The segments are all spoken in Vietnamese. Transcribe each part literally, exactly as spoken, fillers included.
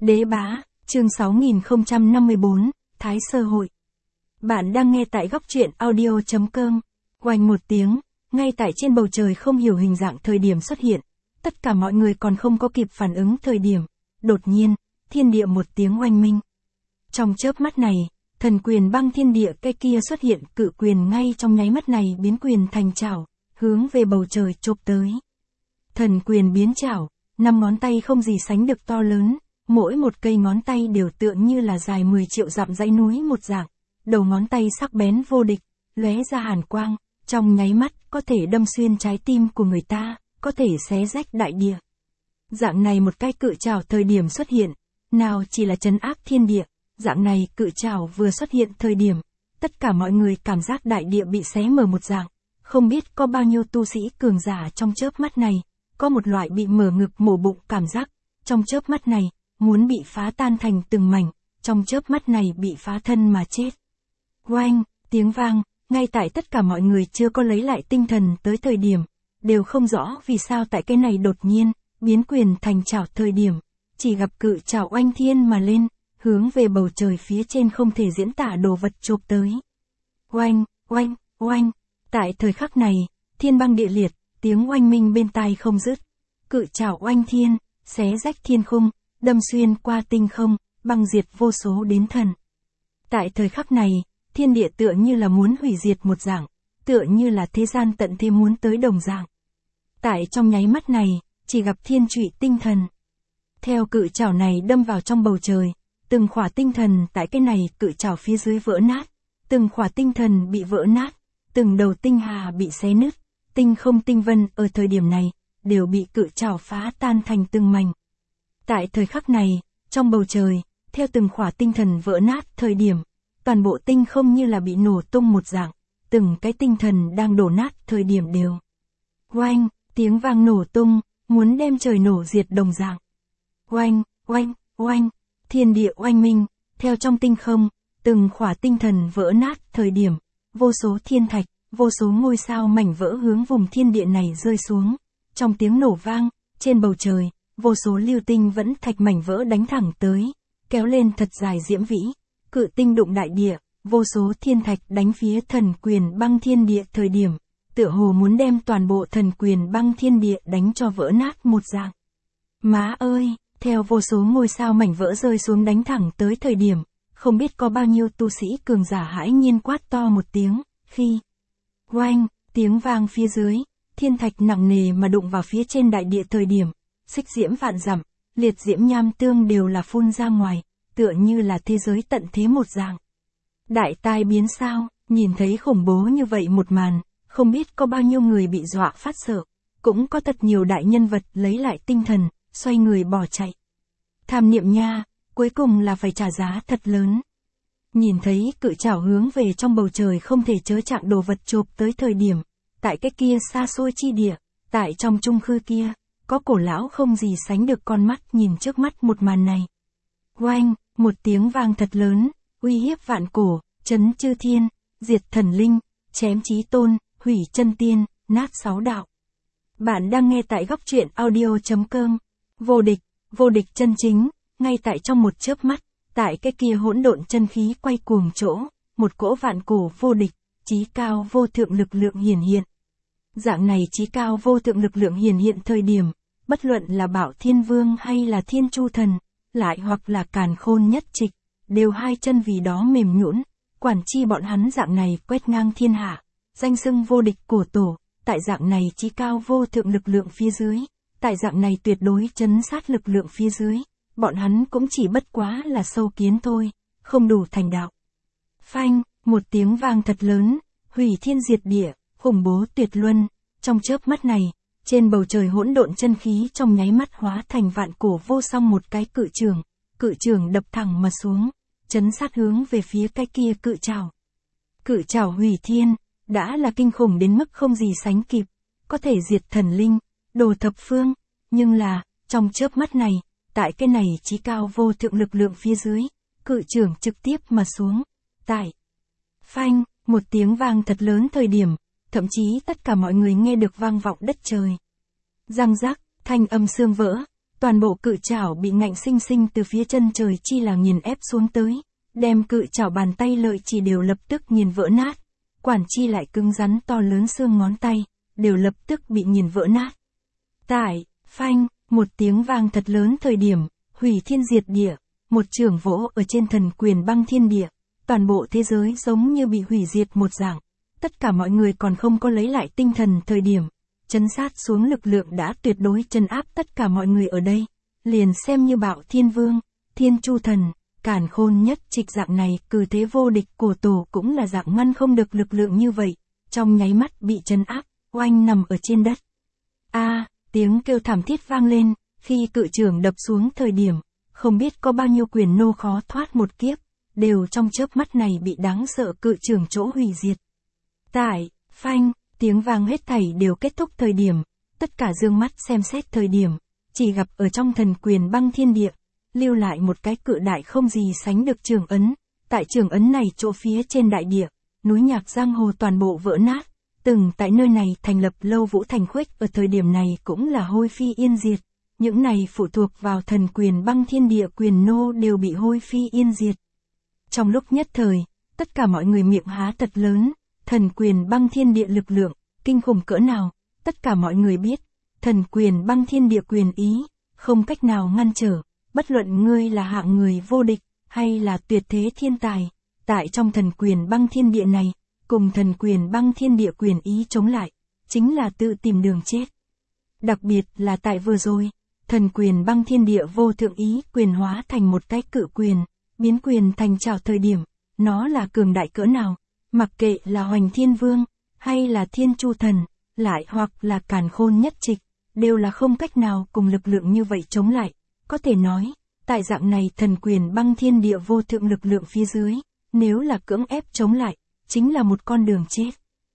Đế bá, chương sáu nghìn không trăm năm mươi bốn, Thái Sơ Hội. Bạn đang nghe tại góc truyện audio chấm com. Oanh một tiếng, ngay tại trên bầu trời không hiểu hình dạng thời điểm xuất hiện. Tất cả mọi người còn không có kịp phản ứng thời điểm. Đột nhiên, thiên địa một tiếng oanh minh. Trong chớp mắt này, thần quyền băng thiên địa cái kia xuất hiện, cự quyền ngay trong nháy mắt này biến quyền thành chảo, hướng về bầu trời chộp tới. Thần quyền biến chảo, năm ngón tay không gì sánh được to lớn, mỗi một cây ngón tay đều tựa như là dài mười triệu dặm dãy núi một dạng, đầu ngón tay sắc bén vô địch, lóe ra hàn quang, trong nháy mắt có thể đâm xuyên trái tim của người ta, có thể xé rách đại địa. Dạng này một cái cự trảo thời điểm xuất hiện, nào chỉ là trấn áp thiên địa, dạng này cự trảo vừa xuất hiện thời điểm, tất cả mọi người cảm giác đại địa bị xé mở một dạng, không biết có bao nhiêu tu sĩ cường giả trong chớp mắt này, có một loại bị mở ngực mổ bụng cảm giác, trong chớp mắt này, muốn bị phá tan thành từng mảnh, trong chớp mắt này bị phá thân mà chết. Oanh, tiếng vang, ngay tại tất cả mọi người chưa có lấy lại tinh thần tới thời điểm, đều không rõ vì sao tại cái này đột nhiên, biến quyền thành chảo thời điểm, chỉ gặp cự chảo oanh thiên mà lên, hướng về bầu trời phía trên không thể diễn tả đồ vật chộp tới. Oanh, oanh, oanh, tại thời khắc này, thiên băng địa liệt, tiếng oanh minh bên tai không dứt, cự chảo oanh thiên, xé rách thiên khung, đâm xuyên qua tinh không, băng diệt vô số đến thần. Tại thời khắc này, thiên địa tựa như là muốn hủy diệt một dạng, tựa như là thế gian tận thế muốn tới đồng dạng. Tại trong nháy mắt này, chỉ gặp thiên trụy tinh thần. Theo cự chảo này đâm vào trong bầu trời, từng khỏa tinh thần tại cái này cự chảo phía dưới vỡ nát, từng khỏa tinh thần bị vỡ nát, từng đầu tinh hà bị xé nứt, tinh không tinh vân ở thời điểm này, đều bị cự chảo phá tan thành từng mảnh. Tại thời khắc này, trong bầu trời, theo từng khỏa tinh thần vỡ nát thời điểm, toàn bộ tinh không như là bị nổ tung một dạng, từng cái tinh thần đang đổ nát thời điểm đều. Oanh, tiếng vang nổ tung, muốn đem trời nổ diệt đồng dạng. Oanh, oanh, oanh, thiên địa oanh minh, theo trong tinh không, từng khỏa tinh thần vỡ nát thời điểm, vô số thiên thạch, vô số ngôi sao mảnh vỡ hướng vùng thiên địa này rơi xuống. Trong tiếng nổ vang, trên bầu trời, vô số lưu tinh vẫn thạch mảnh vỡ đánh thẳng tới, kéo lên thật dài diễm vĩ, cự tinh đụng đại địa, vô số thiên thạch đánh phía thần quyền băng thiên địa thời điểm, tựa hồ muốn đem toàn bộ thần quyền băng thiên địa đánh cho vỡ nát một dạng. Má ơi, theo vô số ngôi sao mảnh vỡ rơi xuống đánh thẳng tới thời điểm, không biết có bao nhiêu tu sĩ cường giả hãi nhiên quát to một tiếng, khi oanh, tiếng vang phía dưới, thiên thạch nặng nề mà đụng vào phía trên đại địa thời điểm, xích diễm vạn dặm, liệt diễm nham tương đều là phun ra ngoài, tựa như là thế giới tận thế một dạng. Đại tai biến sao, nhìn thấy khủng bố như vậy một màn, không biết có bao nhiêu người bị dọa phát sợ, cũng có thật nhiều đại nhân vật lấy lại tinh thần, xoay người bỏ chạy. Tham niệm nha, cuối cùng là phải trả giá thật lớn. Nhìn thấy cự chảo hướng về trong bầu trời không thể chớ chạng đồ vật chộp tới thời điểm, tại cái kia xa xôi chi địa, tại trong trung khư kia, có cổ lão không gì sánh được con mắt nhìn trước mắt một màn này. Oanh, một tiếng vang thật lớn, uy hiếp vạn cổ, chấn chư thiên, diệt thần linh, chém chí tôn, hủy chân tiên, nát sáu đạo. Bạn đang nghe tại góc truyện audio chấm com. Vô địch, vô địch chân chính, ngay tại trong một chớp mắt, tại cái kia hỗn độn chân khí quay cuồng chỗ, một cỗ vạn cổ vô địch, chí cao vô thượng lực lượng hiển hiện. Dạng này chí cao vô thượng lực lượng hiển hiện thời điểm, bất luận là Bảo Thiên Vương hay là Thiên Chu Thần, lại hoặc là Càn Khôn Nhất Trịch, đều hai chân vì đó mềm nhũn, quản chi bọn hắn dạng này quét ngang thiên hạ, danh xưng vô địch cổ tổ, tại dạng này chí cao vô thượng lực lượng phía dưới, tại dạng này tuyệt đối chấn sát lực lượng phía dưới, bọn hắn cũng chỉ bất quá là sâu kiến thôi, không đủ thành đạo. Phanh, một tiếng vang thật lớn, hủy thiên diệt địa, khủng bố tuyệt luân, trong chớp mắt này, trên bầu trời hỗn độn chân khí trong nháy mắt hóa thành vạn cổ vô song một cái cự trường, cự trường đập thẳng mà xuống, chấn sát hướng về phía cái kia cự trảo. Cự trảo hủy thiên, đã là kinh khủng đến mức không gì sánh kịp, có thể diệt thần linh, đồ thập phương, nhưng là, trong chớp mắt này, tại cái này chí cao vô thượng lực lượng phía dưới, cự trường trực tiếp mà xuống, tại phanh, một tiếng vang thật lớn thời điểm, thậm chí tất cả mọi người nghe được vang vọng đất trời. Răng rắc, thanh âm xương vỡ, Toàn bộ cự chảo bị ngạnh sinh sinh từ phía chân trời chi là nghiền ép xuống tới, đem cự chảo bàn tay lợi chỉ đều lập tức nghiền vỡ nát. Quản chi lại cứng rắn to lớn xương ngón tay, đều lập tức bị nghiền vỡ nát. Tại, phanh, một tiếng vang thật lớn thời điểm, hủy thiên diệt địa, một chưởng vỗ ở trên thần quyền băng thiên địa, toàn bộ thế giới giống như bị hủy diệt một dạng. Tất cả mọi người còn không có lấy lại tinh thần thời điểm, chấn sát xuống lực lượng đã tuyệt đối trấn áp tất cả mọi người ở đây, liền xem như Bạo Thiên Vương, Thiên Chu Thần, Càn Khôn Nhất Trịch dạng này cử thế vô địch cổ tổ cũng là dạng ngăn không được lực lượng như vậy, trong nháy mắt bị trấn áp, oanh nằm ở trên đất. A, tiếng kêu thảm thiết vang lên, khi cự trưởng đập xuống thời điểm, không biết có bao nhiêu quyền nô khó thoát một kiếp, đều trong chớp mắt này bị đáng sợ cự trưởng chỗ hủy diệt. Tại, phanh, tiếng vang hết thảy đều kết thúc thời điểm, tất cả dương mắt xem xét thời điểm, chỉ gặp ở trong thần quyền băng thiên địa, lưu lại một cái cự đại không gì sánh được trường ấn, tại trường ấn này chỗ phía trên đại địa, núi nhạc giang hồ toàn bộ vỡ nát, từng tại nơi này thành lập lâu Vũ Thành Khuếch ở thời điểm này cũng là hôi phi yên diệt, những này phụ thuộc vào thần quyền băng thiên địa quyền nô đều bị hôi phi yên diệt. Trong lúc nhất thời, tất cả mọi người miệng há thật lớn, thần quyền băng thiên địa lực lượng, kinh khủng cỡ nào, tất cả mọi người biết, thần quyền băng thiên địa quyền ý, không cách nào ngăn trở, bất luận ngươi là hạng người vô địch, hay là tuyệt thế thiên tài, tại trong thần quyền băng thiên địa này, cùng thần quyền băng thiên địa quyền ý chống lại, chính là tự tìm đường chết. Đặc biệt là tại vừa rồi, thần quyền băng thiên địa vô thượng ý quyền hóa thành một cái cự quyền, biến quyền thành trảo thời điểm, nó là cường đại cỡ nào, mặc kệ là Hoành Thiên Vương, hay là Thiên Chu Thần, lại hoặc là Càn Khôn Nhất Trịch, đều là không cách nào cùng lực lượng như vậy chống lại. Có thể nói, tại dạng này thần quyền băng thiên địa vô thượng lực lượng phía dưới, nếu là cưỡng ép chống lại, chính là một con đường chết.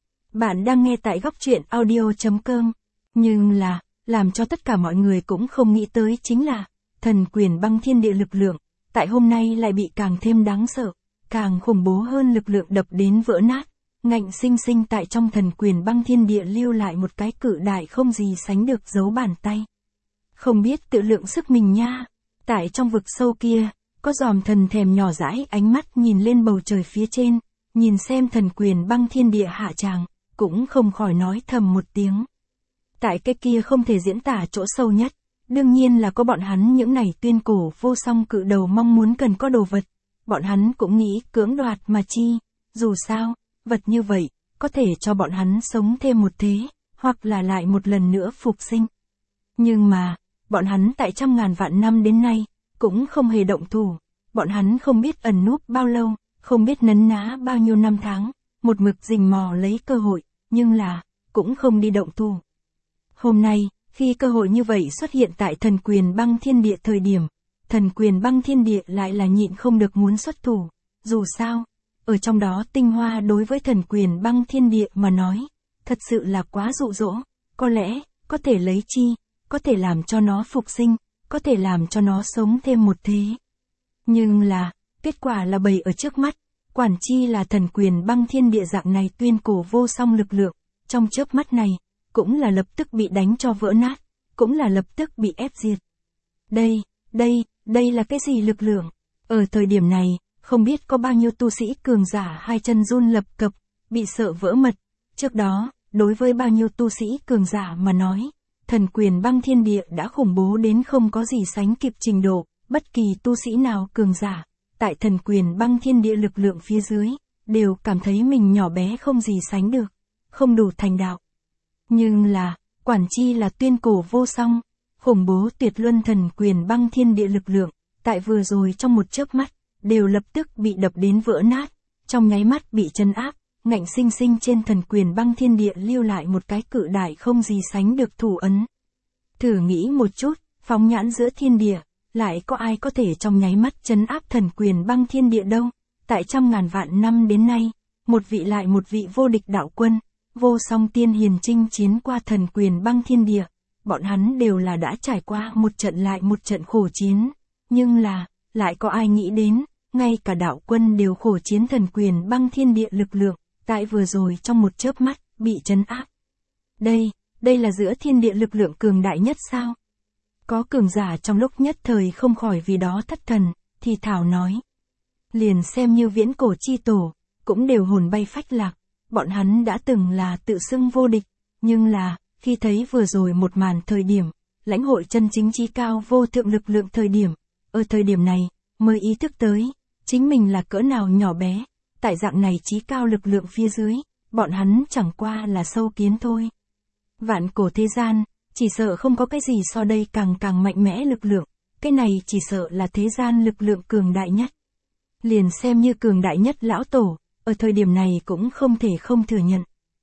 Bạn đang nghe tại góc truyện audio chấm com, nhưng là, làm cho tất cả mọi người cũng không nghĩ tới chính là, thần quyền băng thiên địa lực lượng, tại hôm nay lại bị càng thêm đáng sợ, càng khủng bố hơn lực lượng đập đến vỡ nát, ngạnh sinh sinh tại trong thần quyền băng thiên địa lưu lại một cái cự đại không gì sánh được dấu bàn tay. Không biết tự lượng sức mình nha, tại trong vực sâu kia, có dòm thần thèm nhỏ dãi ánh mắt nhìn lên bầu trời phía trên, nhìn xem thần quyền băng thiên địa hạ tràng, cũng không khỏi nói thầm một tiếng. Tại cái kia không thể diễn tả chỗ sâu nhất, đương nhiên là có bọn hắn những này tuyên cổ vô song cự đầu mong muốn cần có đồ vật, bọn hắn cũng nghĩ cưỡng đoạt mà chi, dù sao, vật như vậy, có thể cho bọn hắn sống thêm một thế, hoặc là lại một lần nữa phục sinh. Nhưng mà, bọn hắn tại trăm ngàn vạn năm đến nay, cũng không hề động thủ, bọn hắn không biết ẩn núp bao lâu, không biết nấn ná bao nhiêu năm tháng, một mực rình mò lấy cơ hội, nhưng là, cũng không đi động thủ. Hôm nay, khi cơ hội như vậy xuất hiện tại thần quyền băng thiên địa thời điểm, thần quyền băng thiên địa lại là nhịn không được muốn xuất thủ, dù sao, ở trong đó tinh hoa đối với thần quyền băng thiên địa mà nói, thật sự là quá dụ dỗ, có lẽ, có thể lấy chi, có thể làm cho nó phục sinh, có thể làm cho nó sống thêm một thế. Nhưng là, kết quả là bày ở trước mắt, quản chi là thần quyền băng thiên địa dạng này tuyên cổ vô song lực lượng, trong chớp mắt này, cũng là lập tức bị đánh cho vỡ nát, cũng là lập tức bị ép diệt. Đây, đây, đây là cái gì lực lượng? Ở thời điểm này, không biết có bao nhiêu tu sĩ cường giả hai chân run lập cập, bị sợ vỡ mật. Trước đó, đối với bao nhiêu tu sĩ cường giả mà nói, thần quyền băng thiên địa đã khủng bố đến không có gì sánh kịp trình độ, bất kỳ tu sĩ nào cường giả, tại thần quyền băng thiên địa lực lượng phía dưới, đều cảm thấy mình nhỏ bé không gì sánh được, không đủ thành đạo. Nhưng là, quản chi là tuyên cổ vô song, khủng bố tuyệt luân thần quyền băng thiên địa lực lượng, tại vừa rồi trong một chớp mắt, đều lập tức bị đập đến vỡ nát, trong nháy mắt bị trấn áp, ngạnh sinh sinh trên thần quyền băng thiên địa lưu lại một cái cự đại không gì sánh được thủ ấn. Thử nghĩ một chút, phóng nhãn giữa thiên địa, lại có ai có thể trong nháy mắt trấn áp thần quyền băng thiên địa đâu? Tại trăm ngàn vạn năm đến nay, một vị lại một vị vô địch đạo quân, vô song tiên hiền chinh chiến qua thần quyền băng thiên địa, bọn hắn đều là đã trải qua một trận lại một trận khổ chiến, nhưng là, lại có ai nghĩ đến, ngay cả đạo quân đều khổ chiến thần quyền băng thiên địa lực lượng, tại vừa rồi trong một chớp mắt, bị trấn áp. Đây, đây là giữa thiên địa lực lượng cường đại nhất sao? Có cường giả trong lúc nhất thời không khỏi vì đó thất thần, thì thảo nói. Liền xem như viễn cổ chi tổ, cũng đều hồn bay phách lạc, bọn hắn đã từng là tự xưng vô địch, nhưng là, khi thấy vừa rồi một màn thời điểm, lãnh hội chân chính chí cao vô thượng lực lượng thời điểm, ở thời điểm này, mới ý thức tới, chính mình là cỡ nào nhỏ bé, tại dạng này chí cao lực lượng phía dưới, bọn hắn chẳng qua là sâu kiến thôi. Vạn cổ thế gian, chỉ sợ không có cái gì so đây càng càng mạnh mẽ lực lượng, cái này chỉ sợ là thế gian lực lượng cường đại nhất. Liền xem như cường đại nhất lão tổ, ở thời điểm này cũng không thể không thừa nhận.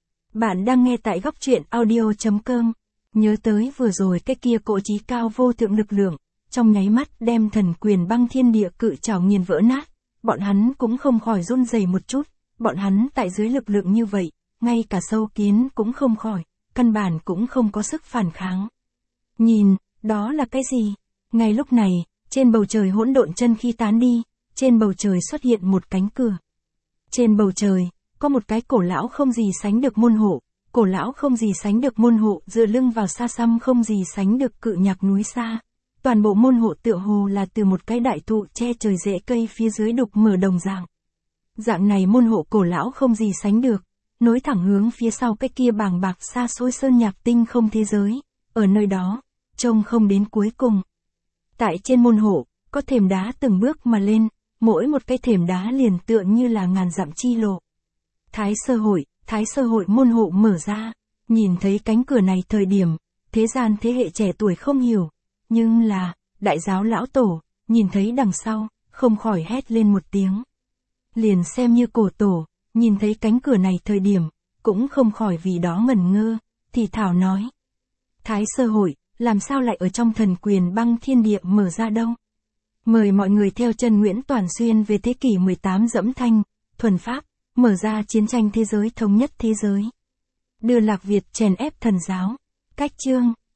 Bạn đang nghe tại góc truyện audio chấm com, nhớ tới vừa rồi cái kia cỗ chí cao vô thượng lực lượng, trong nháy mắt đem thần quyền băng thiên địa cự trảo nghiền vỡ nát, bọn hắn cũng không khỏi run rẩy một chút, bọn hắn tại dưới lực lượng như vậy, ngay cả sâu kiến cũng không khỏi, căn bản cũng không có sức phản kháng. Nhìn, đó là cái gì? Ngay lúc này, trên bầu trời hỗn độn chân khí tán đi, trên bầu trời xuất hiện một cánh cửa. Trên bầu trời, có một cái cổ lão không gì sánh được môn hộ, cổ lão không gì sánh được môn hộ dựa lưng vào xa xăm không gì sánh được cự nhạc núi xa. Toàn bộ môn hộ tựa hồ là từ một cái đại thụ che trời rễ cây phía dưới đục mở đồng dạng. Dạng này môn hộ cổ lão không gì sánh được, nối thẳng hướng phía sau cái kia bàng bạc xa xôi sơn nhạc tinh không thế giới, ở nơi đó, trông không đến cuối cùng. Tại trên môn hộ, có thềm đá từng bước mà lên, mỗi một cái thềm đá liền tựa như là ngàn dặm chi lộ. Thái sơ hội, thái sơ hội môn hộ mở ra, nhìn thấy cánh cửa này thời điểm, thế gian thế hệ trẻ tuổi không hiểu, nhưng là, đại giáo lão tổ, nhìn thấy đằng sau, không khỏi hét lên một tiếng. Liền xem như cổ tổ, nhìn thấy cánh cửa này thời điểm, cũng không khỏi vì đó ngẩn ngơ, thì thảo nói. Thái sơ hội, làm sao lại ở trong thần quyền băng thiên địa mở ra đâu? Mời mọi người theo chân Nguyễn Toàn Xuyên về thế kỷ mười tám dẫm thanh, thuần pháp, mở ra chiến tranh thế giới thống nhất thế giới. Đưa Lạc Việt chèn ép thần giáo. Cách chương.